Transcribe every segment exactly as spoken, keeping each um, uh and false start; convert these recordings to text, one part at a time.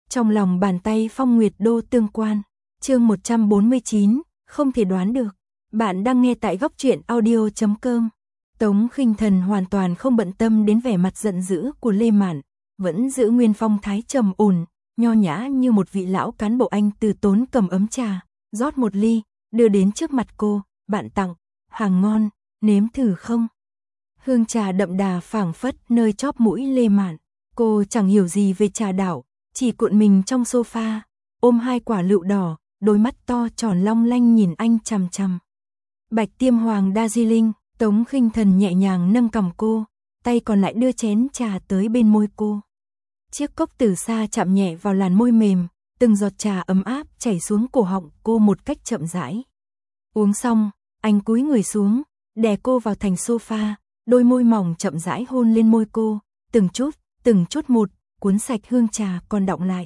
Trong lòng bàn tay Phong Nguyệt Đô tương quan. Chương một trăm bốn mươi chín, không thể đoán được. Bạn đang nghe tại góc truyện audio chấm com. Tống Khinh Thần hoàn toàn không bận tâm đến vẻ mặt giận dữ của Lê Mạn, vẫn giữ nguyên phong thái trầm ổn, nho nhã như một vị lão cán bộ. Anh từ tốn cầm ấm trà, rót một ly, đưa đến trước mặt cô. Bạn tặng, hàng ngon, nếm thử không? Hương trà đậm đà phảng phất nơi chóp mũi Lê Mạn. Cô chẳng hiểu gì về trà đạo, chỉ cuộn mình trong sofa, ôm hai quả lựu đỏ, đôi mắt to tròn long lanh nhìn anh chằm chằm. Bạch Tiêm Hoàng Darjeeling. Tống Khinh Thần nhẹ nhàng nâng cằm cô, tay còn lại đưa chén trà tới bên môi cô. Chiếc cốc từ xa chạm nhẹ vào làn môi mềm, từng giọt trà ấm áp chảy xuống cổ họng cô một cách chậm rãi. Uống xong, anh cúi người xuống, đè cô vào thành sofa, đôi môi mỏng chậm rãi hôn lên môi cô, từng chút, từng chút một, cuốn sạch hương trà còn đọng lại.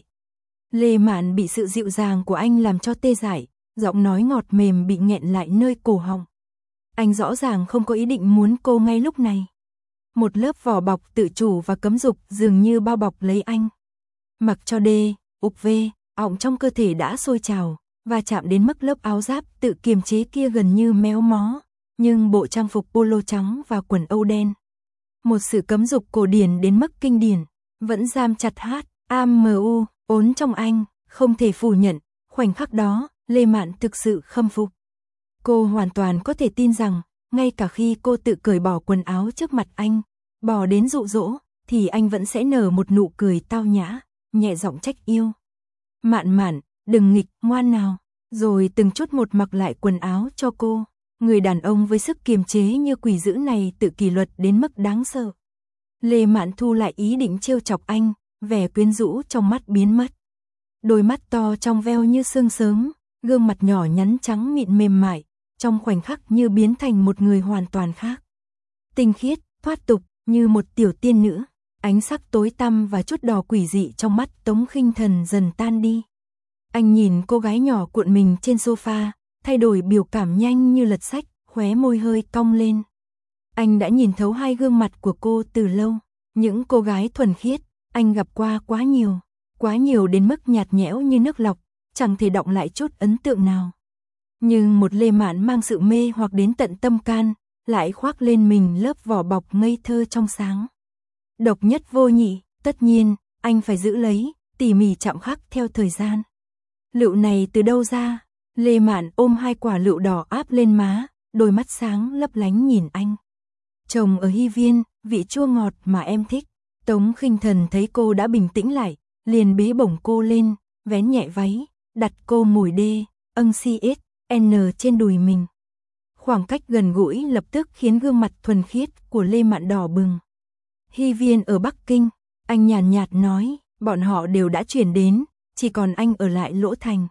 Lê Mạn bị sự dịu dàng của anh làm cho tê dại, giọng nói ngọt mềm bị nghẹn lại nơi cổ họng. Anh rõ ràng không có ý định muốn cô ngay lúc này. Một lớp vỏ bọc tự chủ và cấm dục dường như bao bọc lấy anh. Mặc cho đê, ục vê, ọng trong cơ thể đã sôi trào, và chạm đến mức lớp áo giáp tự kiềm chế kia gần như méo mó. Nhưng bộ trang phục polo trắng và quần âu đen, một sự cấm dục cổ điển đến mức kinh điển, vẫn giam chặt hát, am u, ốn trong anh, không thể phủ nhận. Khoảnh khắc đó, Lê Mạn thực sự khâm phục. Cô hoàn toàn có thể tin rằng, ngay cả khi cô tự cởi bỏ quần áo trước mặt anh, bỏ đến dụ dỗ, thì anh vẫn sẽ nở một nụ cười tao nhã, nhẹ giọng trách yêu. Mạn Mạn, đừng nghịch, ngoan nào. Rồi từng chút một mặc lại quần áo cho cô. Người đàn ông với sức kiềm chế như quỷ dữ này tự kỷ luật đến mức đáng sợ. Lê Mạn thu lại ý định trêu chọc anh, vẻ quyến rũ trong mắt biến mất. Đôi mắt to trong veo như sương sớm, gương mặt nhỏ nhắn trắng mịn mềm mại, trong khoảnh khắc như biến thành một người hoàn toàn khác. Tinh khiết, thoát tục, như một tiểu tiên nữ. Ánh sắc tối tăm và chút đỏ quỷ dị trong mắt Tống Khinh Thần dần tan đi. Anh nhìn cô gái nhỏ cuộn mình trên sofa, thay đổi biểu cảm nhanh như lật sách, khóe môi hơi cong lên. Anh đã nhìn thấu hai gương mặt của cô từ lâu. Những cô gái thuần khiết, anh gặp qua quá nhiều. Quá nhiều đến mức nhạt nhẽo như nước lọc, chẳng thể đọng lại chút ấn tượng nào. Nhưng một Lê Mạn mang sự mê hoặc đến tận tâm can, lại khoác lên mình lớp vỏ bọc ngây thơ trong sáng. Độc nhất vô nhị, tất nhiên, anh phải giữ lấy, tỉ mỉ chạm khắc theo thời gian. Lựu này từ đâu ra? Lê Mạn ôm hai quả lựu đỏ áp lên má, đôi mắt sáng lấp lánh nhìn anh. Trồng ở Hy Viên, vị chua ngọt mà em thích. Tống Khinh Thần thấy cô đã bình tĩnh lại, liền bế bổng cô lên, vén nhẹ váy, đặt cô ngồi đê, âng xê ét en trên đùi mình. Khoảng cách gần gũi lập tức khiến gương mặt thuần khiết của Lê Mạn đỏ bừng. Hy Viên ở Bắc Kinh, anh nhàn nhạt nói, bọn họ đều đã chuyển đến, chỉ còn anh ở lại Lỗ Thành.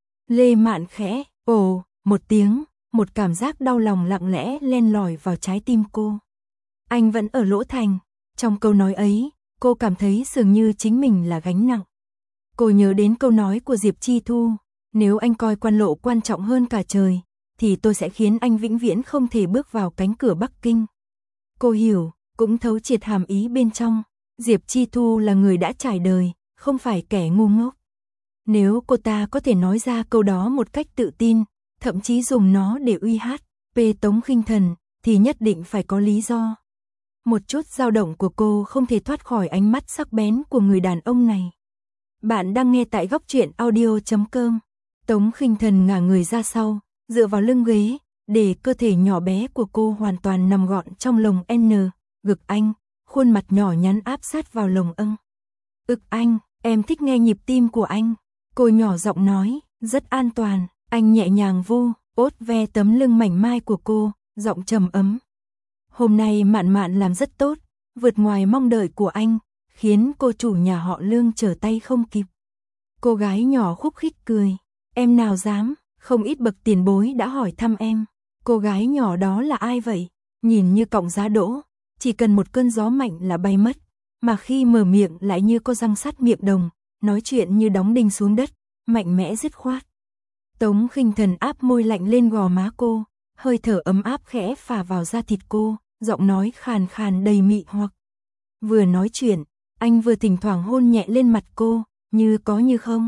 Lê Mạn khẽ, ồ, một tiếng, một cảm giác đau lòng lặng lẽ len lỏi vào trái tim cô. Anh vẫn ở Lỗ Thành. Trong câu nói ấy, cô cảm thấy dường như chính mình là gánh nặng. Cô nhớ đến câu nói của Diệp Chi Thu, nếu anh coi quan lộ quan trọng hơn cả trời, thì tôi sẽ khiến anh vĩnh viễn không thể bước vào cánh cửa Bắc Kinh. Cô hiểu, cũng thấu triệt hàm ý bên trong, Diệp Chi Thu là người đã trải đời, không phải kẻ ngu ngốc. Nếu cô ta có thể nói ra câu đó một cách tự tin, thậm chí dùng nó để uy hát về Tống Khinh Thần, thì nhất định phải có lý do. Một chút dao động của cô không thể thoát khỏi ánh mắt sắc bén của người đàn ông này. Bạn đang nghe tại góc truyện audio chấm com. Tống Khinh Thần ngả người ra sau, dựa vào lưng ghế, để cơ thể nhỏ bé của cô hoàn toàn nằm gọn trong lồng N, ngực anh, khuôn mặt nhỏ nhắn áp sát vào lồng âng. Ực anh, em thích nghe nhịp tim của anh. Cô nhỏ giọng nói, rất an toàn. Anh nhẹ nhàng vu, ốt ve tấm lưng mảnh mai của cô, giọng trầm ấm. Hôm nay Mạn Mạn làm rất tốt, vượt ngoài mong đợi của anh, khiến cô chủ nhà họ Lương trở tay không kịp. Cô gái nhỏ khúc khích cười, em nào dám, không ít bậc tiền bối đã hỏi thăm em. Cô gái nhỏ đó là ai vậy? Nhìn như cọng giá đỗ, chỉ cần một cơn gió mạnh là bay mất, mà khi mở miệng lại như có răng sắt miệng đồng, nói chuyện như đóng đinh xuống đất, mạnh mẽ dứt khoát. Tống Khinh Thần áp môi lạnh lên gò má cô, hơi thở ấm áp khẽ phả vào da thịt cô, giọng nói khàn khàn đầy mị hoặc. Vừa nói chuyện, anh vừa thỉnh thoảng hôn nhẹ lên mặt cô, như có như không.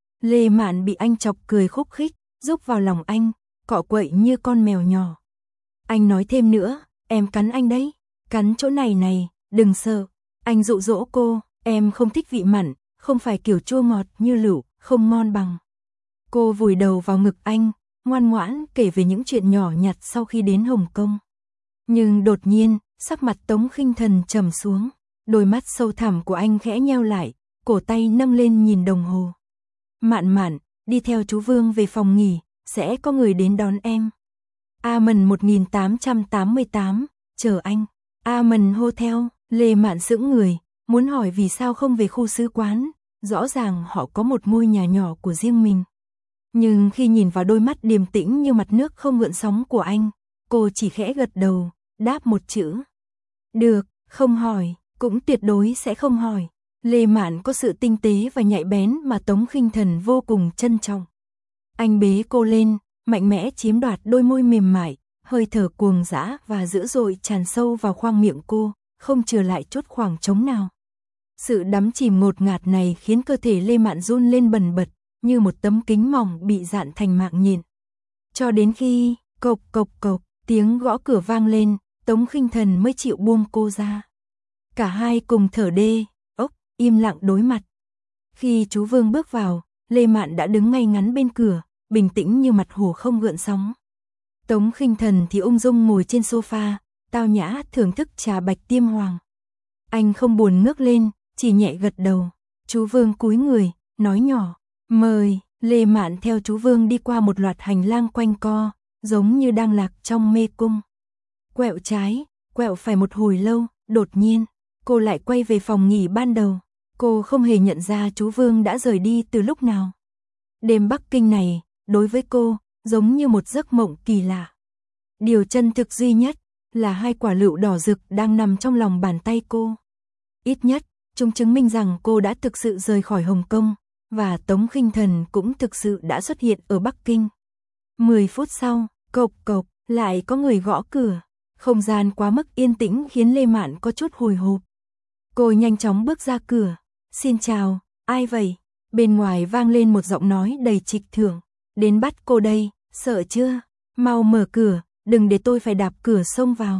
Lê Mạn bị anh chọc cười khúc khích, rúc vào lòng anh, cọ quậy như con mèo nhỏ. Anh nói thêm nữa, em cắn anh đấy, cắn chỗ này này, đừng sợ. Anh dụ dỗ cô, em không thích vị mặn, không phải kiểu chua ngọt như lựu, không ngon bằng. Cô vùi đầu vào ngực anh, ngoan ngoãn kể về những chuyện nhỏ nhặt sau khi đến Hồng Kông. Nhưng đột nhiên, sắc mặt Tống Khinh Thần trầm xuống, đôi mắt sâu thẳm của anh khẽ nheo lại, cổ tay nâng lên nhìn đồng hồ. Mạn Mạn, đi theo chú Vương về phòng nghỉ, sẽ có người đến đón em. Amen một nghìn tám trăm tám mươi tám, chờ anh. Amen Hotel, Lê Mạn sững người, muốn hỏi vì sao không về khu sứ quán, rõ ràng họ có một ngôi nhà nhỏ của riêng mình. Nhưng khi nhìn vào đôi mắt điềm tĩnh như mặt nước không gợn sóng của anh, cô chỉ khẽ gật đầu, đáp một chữ. Được, không hỏi, cũng tuyệt đối sẽ không hỏi. Lê Mạn có sự tinh tế và nhạy bén mà Tống Khinh Thần vô cùng trân trọng. Anh bế cô lên, mạnh mẽ chiếm đoạt đôi môi mềm mại, hơi thở cuồng dã và dữ dội tràn sâu vào khoang miệng cô, không chừa lại chút khoảng trống nào. Sự đắm chìm ngột ngạt này khiến cơ thể Lê Mạn run lên bần bật, như một tấm kính mỏng bị dạn thành mạng nhện. Cho đến khi, cộc cộc cộc, tiếng gõ cửa vang lên, Tống Khinh Thần mới chịu buông cô ra. Cả hai cùng thở đê, ốc, im lặng đối mặt. Khi chú Vương bước vào, Lê Mạn đã đứng ngay ngắn bên cửa, bình tĩnh như mặt hồ không gợn sóng. Tống Khinh Thần thì ung dung ngồi trên sofa, tao nhã thưởng thức trà bạch tiêm hoàng. Anh không buồn ngước lên, chỉ nhẹ gật đầu. Chú Vương cúi người, nói nhỏ, mời. Lê Mạn theo chú Vương đi qua một loạt hành lang quanh co, giống như đang lạc trong mê cung. Quẹo trái, quẹo phải một hồi lâu, đột nhiên, cô lại quay về phòng nghỉ ban đầu. Cô không hề nhận ra chú Vương đã rời đi từ lúc nào. Đêm Bắc Kinh này, đối với cô, giống như một giấc mộng kỳ lạ. Điều chân thực duy nhất là hai quả lựu đỏ rực đang nằm trong lòng bàn tay cô. Ít nhất, chúng chứng minh rằng cô đã thực sự rời khỏi Hồng Kông, và Tống Khinh Thần cũng thực sự đã xuất hiện ở Bắc Kinh. Mười phút sau, cộc cộc, lại có người gõ cửa. Không gian quá mức yên tĩnh khiến Lê Mạn có chút hồi hộp. Cô nhanh chóng bước ra cửa. Xin chào, ai vậy? Bên ngoài vang lên một giọng nói đầy trịch thượng. Đến bắt cô đây, sợ chưa? Mau mở cửa, đừng để tôi phải đạp cửa xông vào.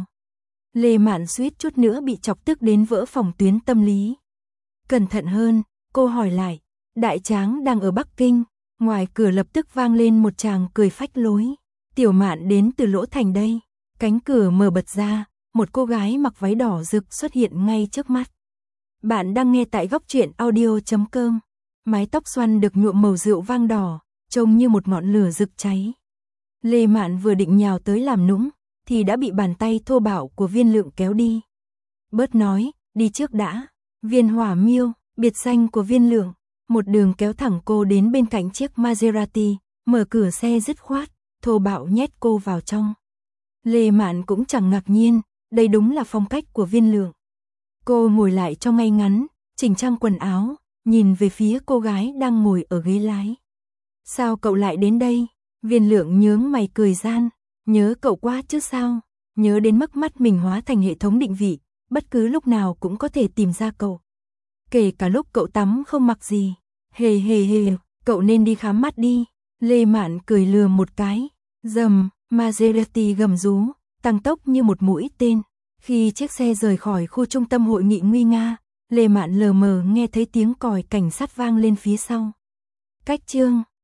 Lê Mạn suýt chút nữa bị chọc tức đến vỡ phòng tuyến tâm lý. Cẩn thận hơn, cô hỏi lại. Đại Tráng đang ở Bắc Kinh. Ngoài cửa lập tức vang lên một tràng cười phách lối. Tiểu Mạn đến từ Lỗ Thành đây. Cánh cửa mở bật ra, một cô gái mặc váy đỏ rực xuất hiện ngay trước mắt. Bạn đang nghe tại góc truyện audio chấm com. Mái tóc xoăn được nhuộm màu rượu vang đỏ, trông như một ngọn lửa rực cháy. Lê Mạn vừa định nhào tới làm nũng, thì đã bị bàn tay thô bạo của Viên Lượng kéo đi. Bớt nói, đi trước đã. Viên Hỏa Miêu, biệt danh của Viên Lượng, một đường kéo thẳng cô đến bên cạnh chiếc Maserati, mở cửa xe dứt khoát, thô bạo nhét cô vào trong. Lê Mạn cũng chẳng ngạc nhiên, đây đúng là phong cách của Viên Lượng. Cô ngồi lại cho ngay ngắn, chỉnh trang quần áo, nhìn về phía cô gái đang ngồi ở ghế lái. Sao cậu lại đến đây? Viên Lượng nhướng mày cười gian, nhớ cậu quá chứ sao? Nhớ đến mức mắt mình hóa thành hệ thống định vị, bất cứ lúc nào cũng có thể tìm ra cậu. Kể cả lúc cậu tắm không mặc gì. Hề hề hề, cậu nên đi khám mắt đi. Lê Mạn cười lừa một cái. Dầm, Maserati gầm rú, tăng tốc như một mũi tên. Khi chiếc xe rời khỏi khu trung tâm hội nghị nguy nga, Lê Mạn lờ mờ nghe thấy tiếng còi cảnh sát vang lên phía sau. Cách chương